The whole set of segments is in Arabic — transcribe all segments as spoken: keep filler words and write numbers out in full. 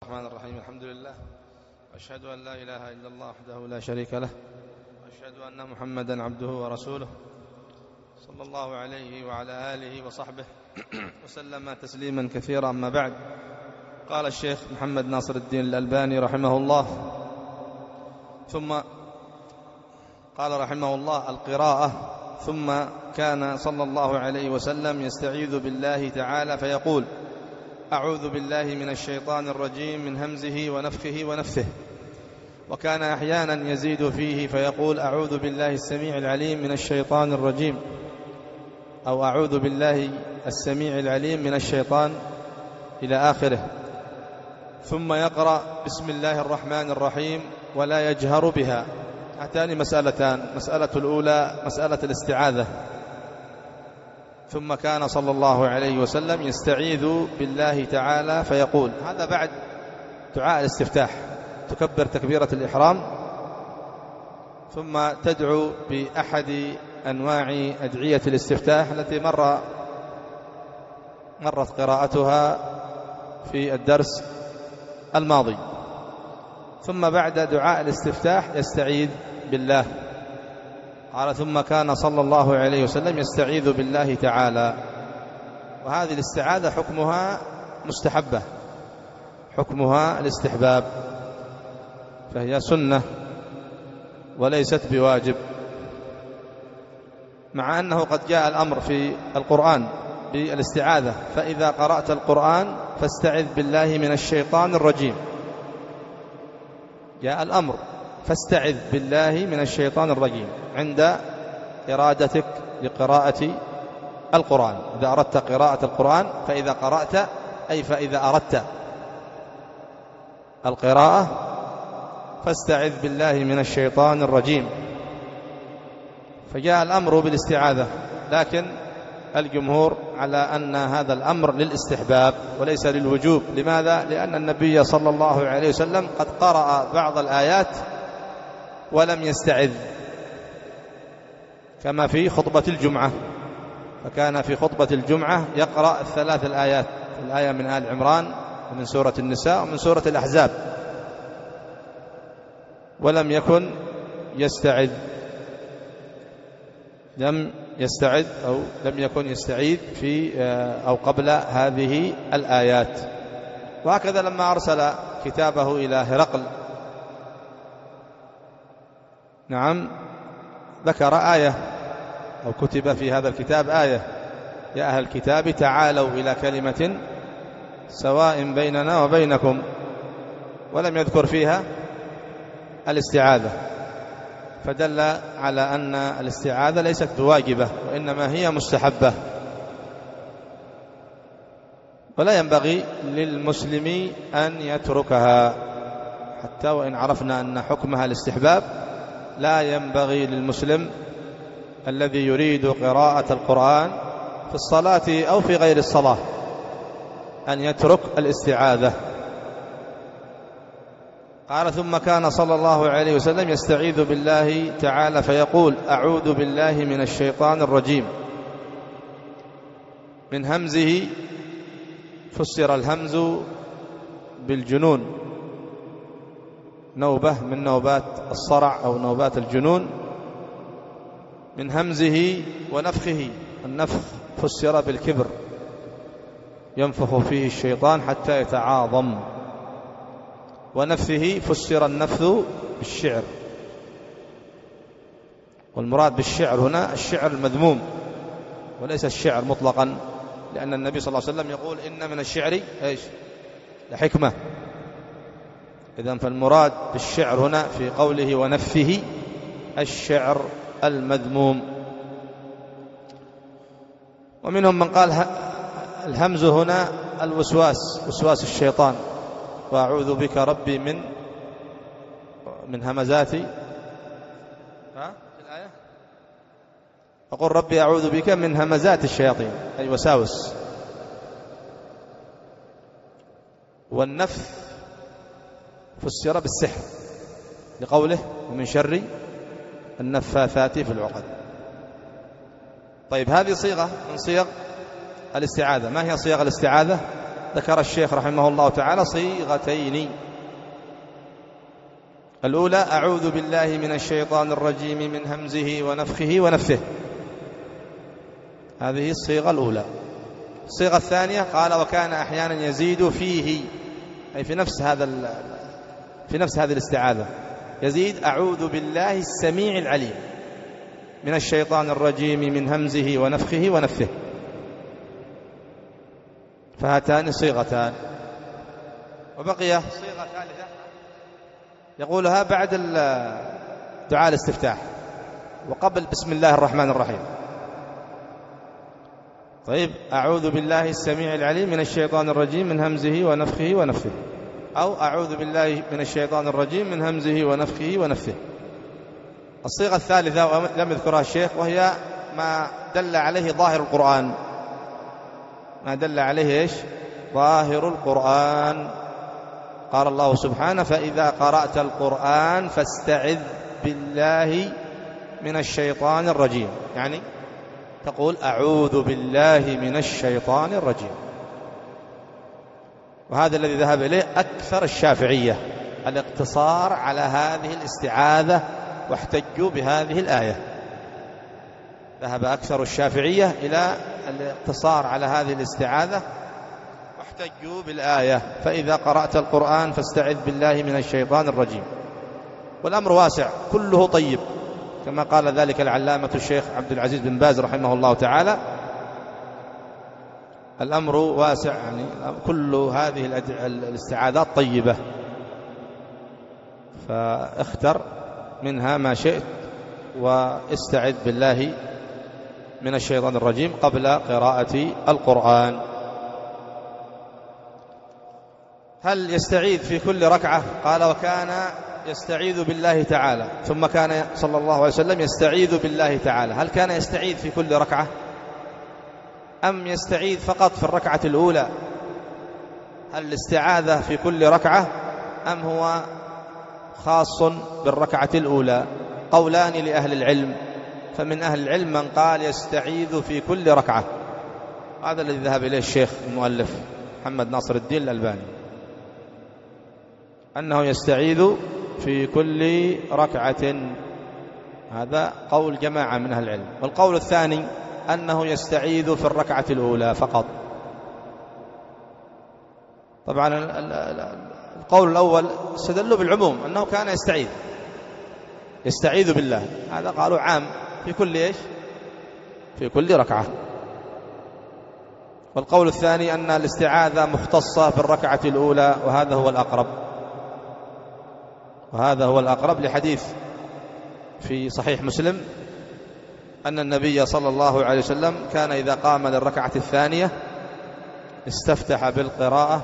الرحمن الرحيم. الحمد لله، أشهد أن لا إله إلا الله وحده لا شريك له، وأشهد أن محمدا عبده ورسوله صلى الله عليه وعلى آله وصحبه وسلم تسليما كثيرا. أما بعد، قال الشيخ محمد ناصر الدين الألباني رحمه الله، ثم قال رحمه الله: القراءة. ثم كان صلى الله عليه وسلم يستعيذ بالله تعالى فيقول: أعوذ بالله من الشيطان الرجيم من همزه ونفخه ونفثه. وكان أحيانا يزيد فيه فيقول: أعوذ بالله السميع العليم من الشيطان الرجيم، أو أعوذ بالله السميع العليم من الشيطان إلى آخره. ثم يقرأ بسم الله الرحمن الرحيم ولا يجهر بها. هاتان مسألتان: مسألة الأولى مسألة الاستعاذة. ثم كان صلى الله عليه وسلم يستعيذ بالله تعالى فيقول، هذا بعد دعاء الاستفتاح، تكبر تكبيرة الإحرام ثم تدعو بأحد أنواع أدعية الاستفتاح التي مر مرت قراءتها في الدرس الماضي. ثم بعد دعاء الاستفتاح يستعيذ بالله. قال: ثم كان صلى الله عليه وسلم يستعيذ بالله تعالى. وهذه الاستعاذة حكمها مستحبة، حكمها الاستحباب، فهي سنة وليست بواجب، مع أنه قد جاء الأمر في القرآن بالاستعاذة: فإذا قرأت القرآن فاستعذ بالله من الشيطان الرجيم. جاء الأمر فاستعذ بالله من الشيطان الرجيم عند إرادتك لقراءة القرآن. إذا أردت قراءة القرآن، فإذا قرأت أي فإذا أردت القراءة فاستعذ بالله من الشيطان الرجيم. فجاء الأمر بالاستعاذة، لكن الجمهور على أن هذا الأمر للاستحباب وليس للوجوب. لماذا؟ لأن النبي صلى الله عليه وسلم قد قرأ بعض الآيات ولم يستعذ، كما في خطبة الجمعة، فكان في خطبة الجمعة يقرأ الثلاث الآيات: الآية من آل عمران ومن سورة النساء ومن سورة الأحزاب، ولم يكن يستعذ، لم يستعذ أو لم يكن يستعيذ في أو قبل هذه الآيات. وهكذا لما أرسل كتابه إلى هرقل، نعم، ذكر آية أو كتب في هذا الكتاب آية: يا أهل الكتاب تعالوا إلى كلمة سواء بيننا وبينكم، ولم يذكر فيها الاستعاذة، فدل على أن الاستعاذة ليست بواجبة، وإنما هي مستحبة. ولا ينبغي للمسلم أن يتركها، حتى وإن عرفنا أن حكمها الاستحباب، لا ينبغي للمسلم الذي يريد قراءة القرآن في الصلاة أو في غير الصلاة أن يترك الاستعاذة. قال: ثم كان صلى الله عليه وسلم يستعيذ بالله تعالى فيقول: أعوذ بالله من الشيطان الرجيم. من همزه فسر الهمز بالجنون، نوبة من نوبات الصرع أو نوبات الجنون. من همزه ونفخه، النفخ فسر بالكبر، ينفخ فيه الشيطان حتى يتعاظم. ونفثه فسر النفث بالشعر، والمراد بالشعر هنا الشعر المذموم وليس الشعر مطلقا، لأن النبي صلى الله عليه وسلم يقول: إن من الشعر إيش؟ لحكمة. إذن فالمراد بالشعر هنا في قوله ونفثه الشعر المذموم. ومنهم من قال الهمز هنا الوسواس، وسواس الشيطان: وأعوذ بك ربي من من همزات ها الآية أقول ربي أعوذ بك من همزات الشياطين، أي وساوس. والنفث فسر بالسحر لقوله: ومن شر النفاثات في العقد. طيب، هذه صيغة من صيغ الاستعاذة. ما هي صيغ الاستعاذة؟ ذكر الشيخ رحمه الله تعالى صيغتين. الأولى أعوذ بالله من الشيطان الرجيم من همزه ونفخه ونفثه، هذه الصيغة الأولى. الصيغة الثانية قال وكان أحيانا يزيد فيه، أي في نفس هذا في نفس هذه الاستعاذة، يزيد أعوذ بالله السميع العليم من الشيطان الرجيم من همزه ونفخه ونفثه. فهاتان صيغتان. وبقي صيغة ثالثة يقولها بعد دعاء الاستفتاح وقبل بسم الله الرحمن الرحيم. طيب، أعوذ بالله السميع العليم من الشيطان الرجيم من همزه ونفخه ونفثه، أو أعوذ بالله من الشيطان الرجيم من همزه ونفخه ونفثه. الصيغة الثالثة لم يذكرها الشيخ، وهي ما دل عليه ظاهر القرآن، ما دل عليه إيش؟ ظاهر القرآن. قال الله سبحانه فإذا قرأت القرآن فاستعذ بالله من الشيطان الرجيم، يعني تقول أعوذ بالله من الشيطان الرجيم. وهذا الذي ذهب إليه أكثر الشافعية، الاقتصار على هذه الاستعاذة، واحتجوا بهذه الآية. ذهب أكثر الشافعية إلى الاقتصار على هذه الاستعاذة واحتجوا بالآية فإذا قرأت القرآن فاستعذ بالله من الشيطان الرجيم. والأمر واسع كله طيب، كما قال ذلك العلامة الشيخ عبد العزيز بن باز رحمه الله تعالى. الأمر واسع، يعني كل هذه الاستعاذات طيبة، فاختر منها ما شئت واستعذ بالله من الشيطان الرجيم قبل قراءة القرآن. هل يستعيذ في كل ركعة؟ قال وكان يستعيذ بالله تعالى، ثم كان صلى الله عليه وسلم يستعيذ بالله تعالى. هل كان يستعيذ في كل ركعة أم يستعيذ فقط في الركعة الأولى؟ هل الاستعاذة في كل ركعة أم هو خاص بالركعة الأولى؟ قولان لأهل العلم، فمن أهل العلم من قال يستعيذ في كل ركعة، هذا الذي ذهب إليه الشيخ المؤلف محمد ناصر الدين الألباني، أنه يستعيذ في كل ركعة. هذا قول جماعة من أهل العلم. والقول الثاني أنه يستعيذ في الركعة الأولى فقط. طبعا القول الأول استدلوا بالعموم أنه كان يستعيذ يستعيذ بالله، هذا قالوا عام في كل إيش؟ في كل ركعة. والقول الثاني أن الاستعاذة مختصة بالركعة الأولى، وهذا هو الأقرب، وهذا هو الأقرب لحديث في صحيح مسلم أن النبي صلى الله عليه وسلم كان إذا قام للركعة الثانية استفتح بالقراءة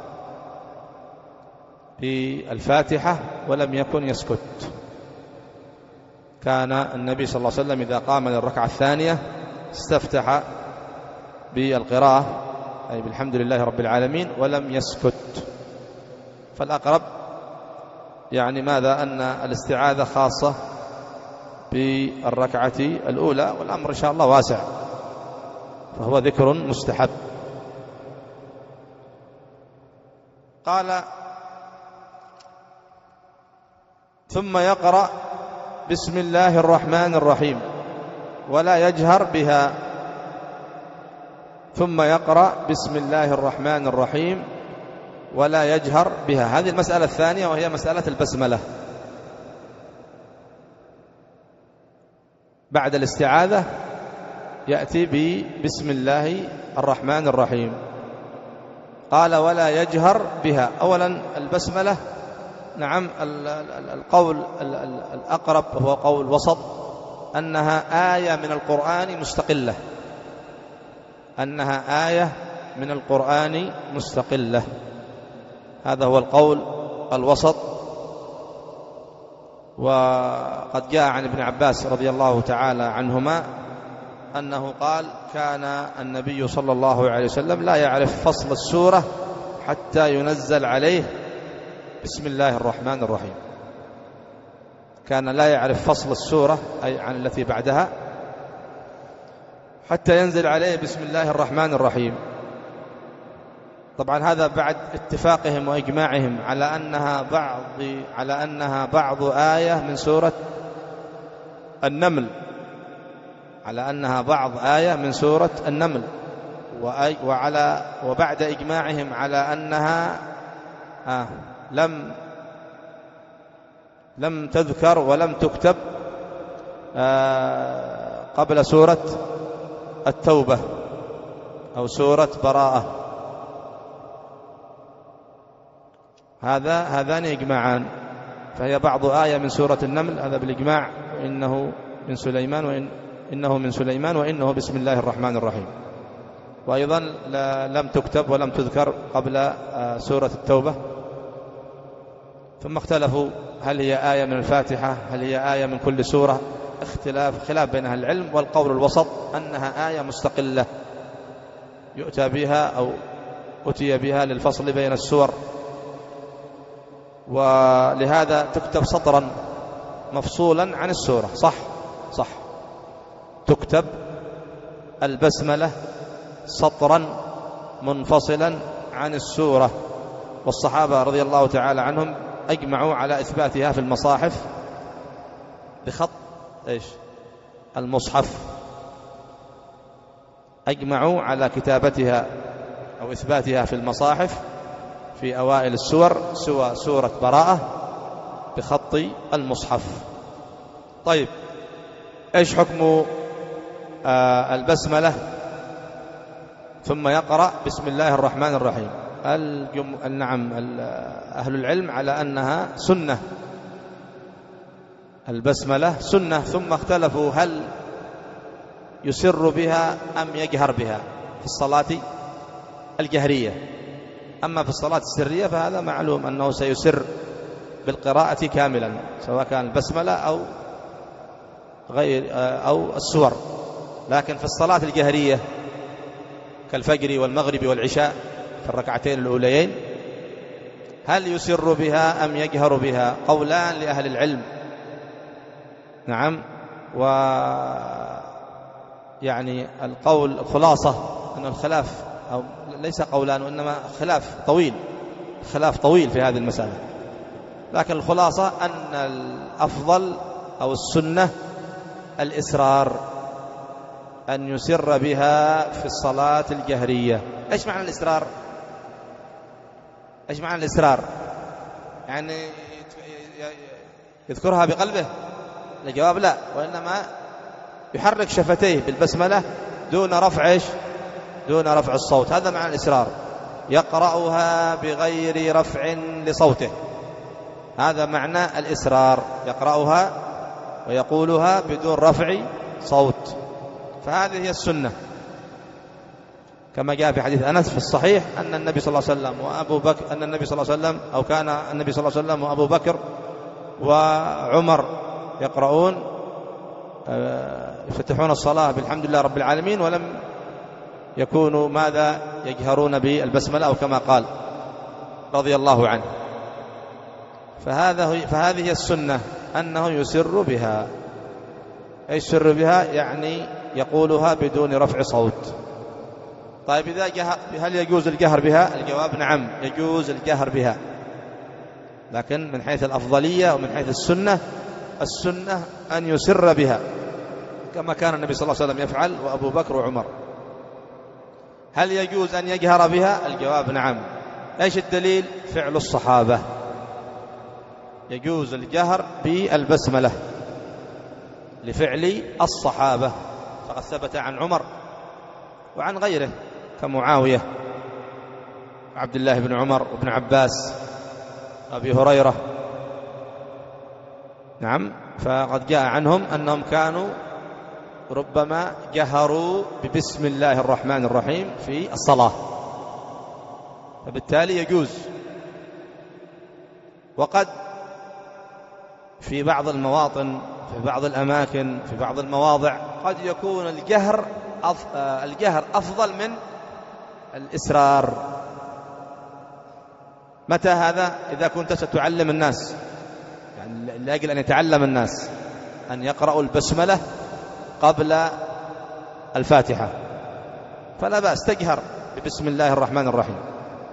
بالفاتحة ولم يكن يسكت. كان النبي صلى الله عليه وسلم إذا قام للركعة الثانية استفتح بالقراءة أي بالحمد لله رب العالمين ولم يسكت. فالأقرب يعني ماذا؟ أن الاستعاذة خاصة بالركعة الأولى، والأمر إن شاء الله واسع، فهو ذكر مستحب. قال ثم يقرأ بسم الله الرحمن الرحيم ولا يجهر بها. ثم يقرأ بسم الله الرحمن الرحيم ولا يجهر بها. هذه المسألة الثانية، وهي مسألة البسملة. بعد الاستعاذة يأتي ببسم الله الرحمن الرحيم. قال ولا يجهر بها. أولا البسملة، نعم، القول الأقرب هو قول وسط، أنها آية من القرآن مستقلة، أنها آية من القرآن مستقلة. هذا هو القول الوسط. وقد جاء عن ابن عباس رضي الله تعالى عنهما أنه قال كان النبي صلى الله عليه وسلم لا يعرف فصل السورة حتى ينزل عليه بسم الله الرحمن الرحيم. كان لا يعرف فصل السورة أي عن التي بعدها حتى ينزل عليه بسم الله الرحمن الرحيم. طبعا هذا بعد اتفاقهم وإجماعهم على أنها بعض على أنها بعض آية من سورة النمل على أنها بعض آية من سورة النمل وعلى وبعد إجماعهم على أنها آه لم لم تذكر ولم تكتب آه قبل سورة التوبة أو سورة براءة. هذا هذان إجماعان، فهي بعض آية من سورة النمل هذا بالإجماع، إنه من سليمان وإن إنه من سليمان وإنه بسم الله الرحمن الرحيم. وأيضا لم تكتب ولم تذكر قبل سورة التوبة. ثم اختلفوا هل هي آية من الفاتحة هل هي آية من كل سورة، اختلاف خلاف بين أهل العلم، والقول الوسط أنها آية مستقلة يؤتى بها أو أتي بها للفصل بين السور، ولهذا تكتب سطرا مفصولا عن السورة. صح صح تكتب البسملة سطرا منفصلا عن السورة، والصحابة رضي الله تعالى عنهم أجمعوا على إثباتها في المصاحف بخط إيش المصحف، أجمعوا على كتابتها أو إثباتها في المصاحف في أوائل السور سوى سورة براءة بخط المصحف. طيب إيش حكم آه البسملة ثم يقرأ بسم الله الرحمن الرحيم؟ الجم... نعم أهل العلم على أنها سنة، البسملة سنة، ثم اختلفوا هل يسر بها أم يجهر بها في الصلاة الجهرية. أما في الصلاة السرية فهذا معلوم أنه سيسر بالقراءة كاملا سواء كان البسملة أو غير أو السور، لكن في الصلاة الجهرية كالفجر والمغرب والعشاء في الركعتين الأوليين هل يسر بها أم يجهر بها؟ قولان لأهل العلم. نعم، و يعني القول الخلاصة أن الخلاف أو ليس قولان وإنما خلاف طويل خلاف طويل في هذه المسألة، لكن الخلاصة أن الأفضل أو السنة الإسرار، أن يسر بها في الصلاة الجهرية. إيش معنى الإسرار؟ إيش معنى الإسرار؟ يعني يذكرها بقلبه؟ الجواب لا، وإنما يحرك شفتيه بالبسملة دون رفع إيش؟ دون رفع الصوت، هذا معنى الإسرار. يقرأها بغير رفع لصوته، هذا معنى الإسرار، يقرأها ويقولها بدون رفع صوت، فهذه هي السنة كما جاء في حديث أنس في الصحيح أن النبي صلى الله عليه وسلم وأبو بكر أن النبي صلى الله عليه وسلم أو كان النبي صلى الله عليه وسلم وأبو بكر وعمر يقرؤون يفتحون الصلاة بالحمد لله رب العالمين ولم يكونوا ماذا يجهرون بالبسملة أو كما قال رضي الله عنه. فهذا فهذه السنة أنه يسر بها. أي يسر بها؟ يعني يقولها بدون رفع صوت. طيب إذا جهر هل يجوز الجهر بها؟ الجواب نعم يجوز الجهر بها، لكن من حيث الأفضلية ومن حيث السنة، السنة أن يسر بها كما كان النبي صلى الله عليه وسلم يفعل وأبو بكر وعمر. هل يجوز أن يجهر بها؟ الجواب نعم. إيش الدليل؟ فعل الصحابة، يجوز الجهر بالبسملة لفعل الصحابة، فقد ثبت عن عمر وعن غيره كمعاوية عبد الله بن عمر وابن عباس أبي هريرة. نعم، فقد جاء عنهم أنهم كانوا ربما جهروا ببسم الله الرحمن الرحيم في الصلاة، فبالتالي يجوز. وقد في بعض المواطن في بعض الأماكن في بعض المواضع قد يكون الجهر الجهر أفضل من الإسرار. متى هذا؟ إذا كنت ستعلم الناس، يعني لأجل أن يتعلم الناس أن يقرأوا البسملة قبل الفاتحة فلا بأس تجهر ببسم الله الرحمن الرحيم،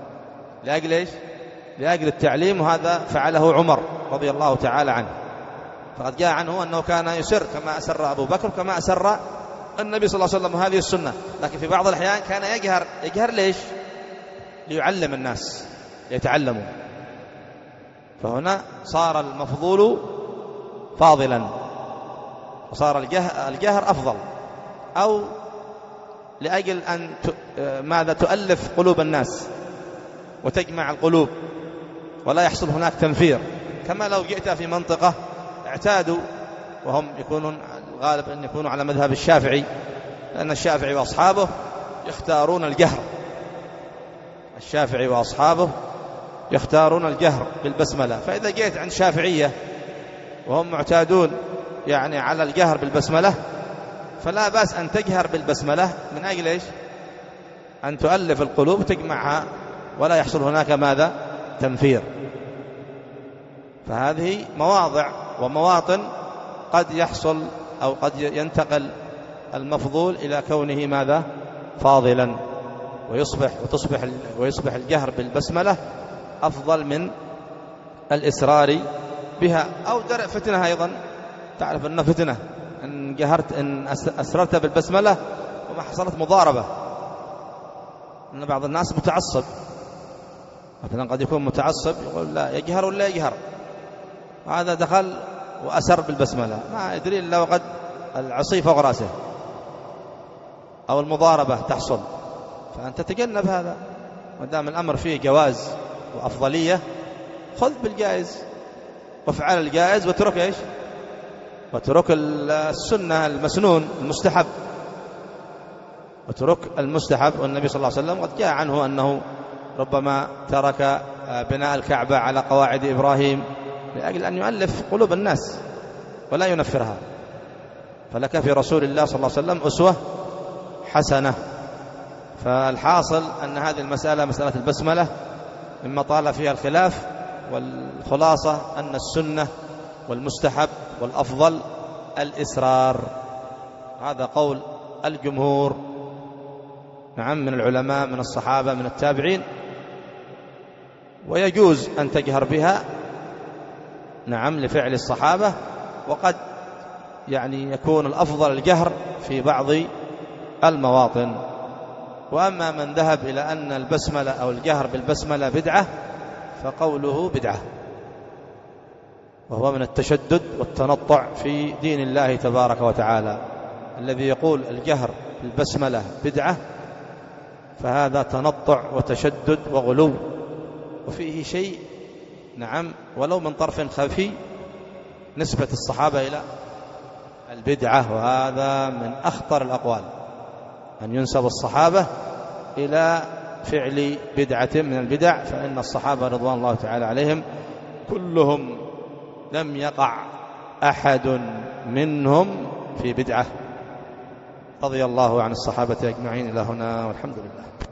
لأجل إيش؟ لأجل التعليم، وهذا فعله عمر رضي الله تعالى عنه. فقد جاء عنه أنه كان يسر كما أسر أبو بكر كما أسر النبي صلى الله عليه وسلم، هذه السنة. لكن في بعض الأحيان كان يجهر. يجهر ليش؟ ليعلم الناس ليتعلموا. فهنا صار المفضول فاضلا، وصار الجهر أفضل، أو لأجل أن ماذا تؤلف قلوب الناس وتجمع القلوب ولا يحصل هناك تنفير. كما لو جئت في منطقة اعتادوا، وهم يكونون الغالب أن يكونوا على مذهب الشافعي، لأن الشافعي وأصحابه يختارون الجهر. الشافعي وأصحابه يختارون الجهر بالبسملة. فإذا جئت عند شافعية وهم معتادون يعني على الجهر بالبسملة، فلا بأس أن تجهر بالبسملة من أجل إيش؟ أن تؤلف القلوب وتجمعها ولا يحصل هناك ماذا؟ تنفير. فهذه مواضع ومواطن قد يحصل أو قد ينتقل المفضول إلى كونه ماذا؟ فاضلا، ويصبح وتصبح ويصبح الجهر بالبسملة أفضل من الإسرار بها. أو درء فتنة أيضا. تعرف أن فتنة إن جهرت إن أسررت بالبسملة وما حصلت مضاربة، أن بعض الناس متعصب مثلا، قد يكون متعصب يقول لا يجهر ولا يجهر، وهذا دخل وأسر بالبسملة ما يدري إلا وقد العصي فوق رأسه أو المضاربة تحصل. فأنت تتجنب هذا، ودام الأمر فيه جواز وأفضلية خذ بالجائز وافعل الجائز وترك إيش؟ وترك السنة المسنون المستحب، وترك المستحب. والنبي صلى الله عليه وسلم قد جاء عنه أنه ربما ترك بناء الكعبة على قواعد إبراهيم لأجل أن يؤلف قلوب الناس ولا ينفرها. فلك في رسول الله صلى الله عليه وسلم أسوة حسنة. فالحاصل أن هذه المسألة مسألة البسملة مما طال فيها الخلاف، والخلاصة أن السنة والمستحب والأفضل الإسرار. هذا قول الجمهور، نعم، من العلماء من الصحابة من التابعين. ويجوز أن تجهر بها، نعم، لفعل الصحابة، وقد يعني يكون الأفضل الجهر في بعض المواطن. وأما من ذهب إلى أن البسملة أو الجهر بالبسملة بدعة فقوله بدعة، وهو من التشدد والتنطع في دين الله تبارك وتعالى. الذي يقول الجهر بالبسملة بدعة فهذا تنطع وتشدد وغلو، وفيه شيء، نعم، ولو من طرف خفي، نسبة الصحابة إلى البدعة. وهذا من أخطر الأقوال أن ينسب الصحابة إلى فعل بدعة من البدع، فإن الصحابة رضوان الله تعالى عليهم كلهم لم يقع أحد منهم في بدعة، رضي الله عن الصحابة أجمعين. إلى هنا والحمد لله.